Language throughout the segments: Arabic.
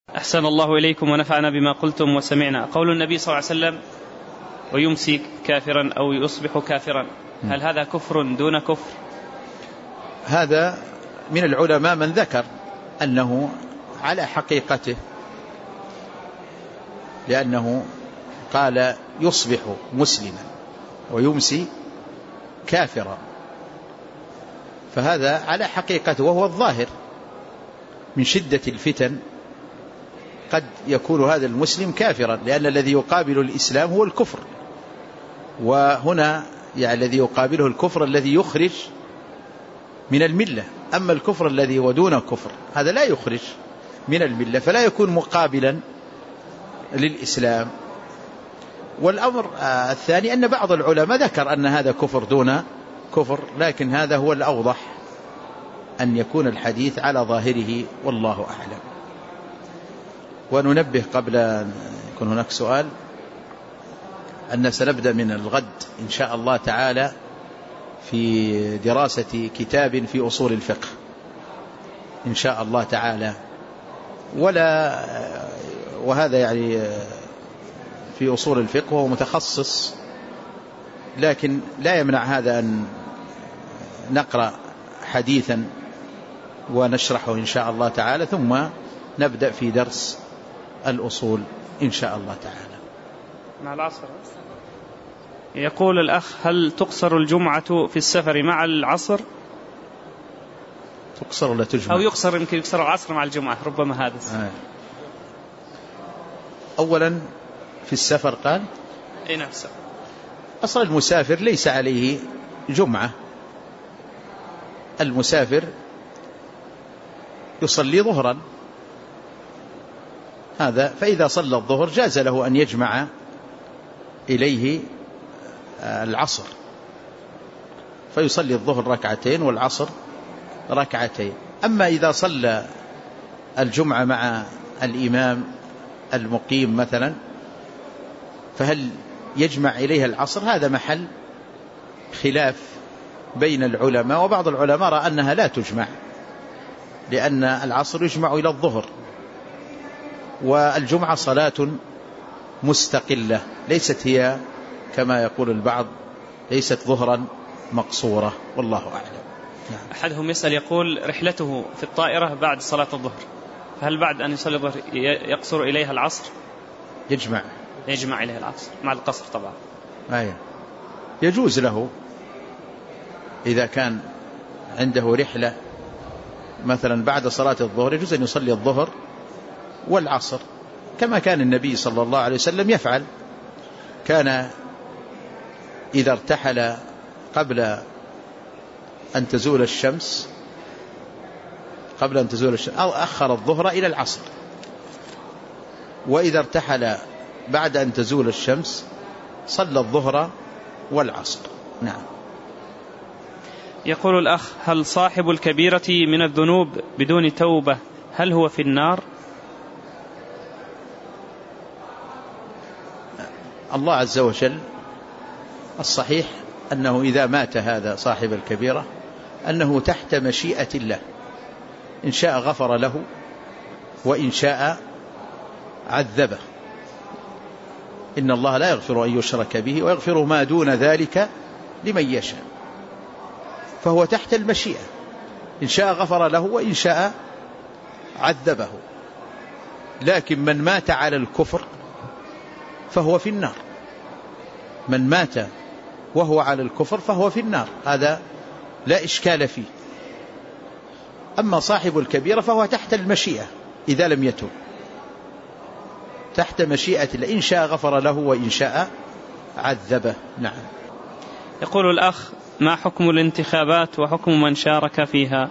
أحسن الله إليكم ونفعنا بما قلتم وسمعنا. قول النبي صلى الله عليه وسلم ويمسي كافرا أو يصبح كافرا، هل هذا كفر دون كفر؟ هذا من العلماء من ذكر أنه على حقيقته، لأنه قال يصبح مسلما ويمسي كافرا، فهذا على حقيقته وهو الظاهر. من شدة الفتن قد يكون هذا المسلم كافرا، لأن الذي يقابل الإسلام هو الكفر، وهنا يعني الذي يقابله الكفر الذي يخرج من الملة. أما الكفر الذي هو دون كفر هذا لا يخرج من الملة، فلا يكون مقابلا للإسلام. والأمر الثاني أن بعض العلماء ذكر أن هذا كفر دون كفر، لكن هذا هو الأوضح أن يكون الحديث على ظاهره، والله أعلم. وننبه قبل أن يكون هناك سؤال أن سنبدأ من الغد إن شاء الله تعالى في دراسة كتاب في أصول الفقه إن شاء الله تعالى، وهذا يعني في أصول الفقه وهو متخصص، لكن لا يمنع هذا أن نقرأ حديثا ونشرحه إن شاء الله تعالى، ثم نبدأ في درس الأصول إن شاء الله تعالى مع العصر. يقول الأخ: هل تقصر الجمعة في السفر مع العصر؟ تقصر ولا تجمع؟ أو يقصر، يمكن يقصر العصر مع الجمعة، ربما هذا. أولا في السفر قال نعم، أصل المسافر ليس عليه جمعة، المسافر يصلي ظهرا هذا، فإذا صلى الظهر جاز له أن يجمع إليه العصر، فيصلي الظهر ركعتين والعصر ركعتين. أما إذا صلى الجمعة مع الإمام المقيم مثلا، فهل يجمع إليها العصر؟ هذا محل خلاف بين العلماء، وبعض العلماء رأى أنها لا تجمع، لأن العصر يجمع إلى الظهر، والجمعة صلاة مستقلة ليست هي كما يقول البعض، ليست ظهرا مقصورة، والله أعلم. أحدهم يسأل يقول رحلته في الطائرة بعد صلاة الظهر، فهل بعد أن يصلي الظهر يقصر إليها العصر؟ يجمع إليها العصر مع القصر طبعا. يجوز له إذا كان عنده رحلة مثلا بعد صلاة الظهر، يجوز أن يصلي الظهر والعصر كما كان النبي صلى الله عليه وسلم يفعل. كان إذا ارتحل قبل أن تزول الشمس أو أخر الظهر إلى العصر، وإذا ارتحل بعد أن تزول الشمس صلى الظهر والعصر. نعم. يقول الأخ: هل صاحب الكبيرة من الذنوب بدون توبة هل هو في النار؟ الله عز وجل الصحيح أنه إذا مات هذا صاحب الكبيرة أنه تحت مشيئة الله، إن شاء غفر له وإن شاء عذبه. إن الله لا يغفر أن يشرك به ويغفر ما دون ذلك لمن يشاء، فهو تحت المشيئة، إن شاء غفر له وإن شاء عذبه. لكن من مات على الكفر فهو في النار، من مات وهو على الكفر فهو في النار، هذا لا إشكال فيه. أما صاحب الكبيرة فهو تحت المشيئة إذا لم يتب، تحت مشيئة الله، إن شاء غفر له وإن شاء عذبه. نعم. يقول الأخ: ما حكم الانتخابات وحكم من شارك فيها؟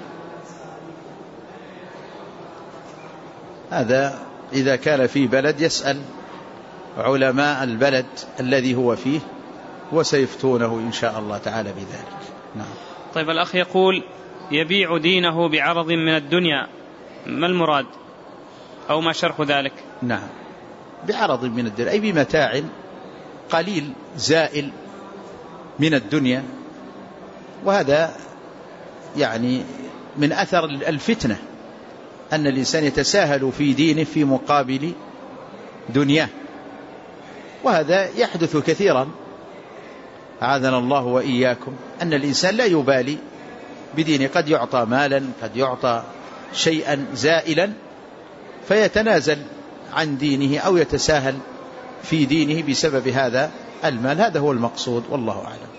هذا إذا كان في بلد يسأل علماء البلد الذي هو فيه وسيفتونه إن شاء الله تعالى بذلك. نعم. طيب، الأخ يقول: يبيع دينه بعرض من الدنيا، ما المراد أو ما شرح ذلك؟ نعم، بعرض من الدنيا أي بمتاع قليل زائل من الدنيا، وهذا يعني من أثر الفتنة أن الإنسان يتساهل في دينه في مقابل دنياه، وهذا يحدث كثيرا أعاذنا الله وإياكم، أن الإنسان لا يبالي بدينه، قد يعطى مالا، قد يعطى شيئا زائلا فيتنازل عن دينه أو يتساهل في دينه بسبب هذا المال. هذا هو المقصود، والله أعلم.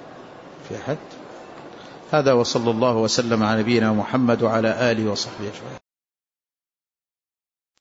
في أحد؟ هذا وصلى الله وسلم على نبينا محمد وعلى آله وصحبه أجمعين.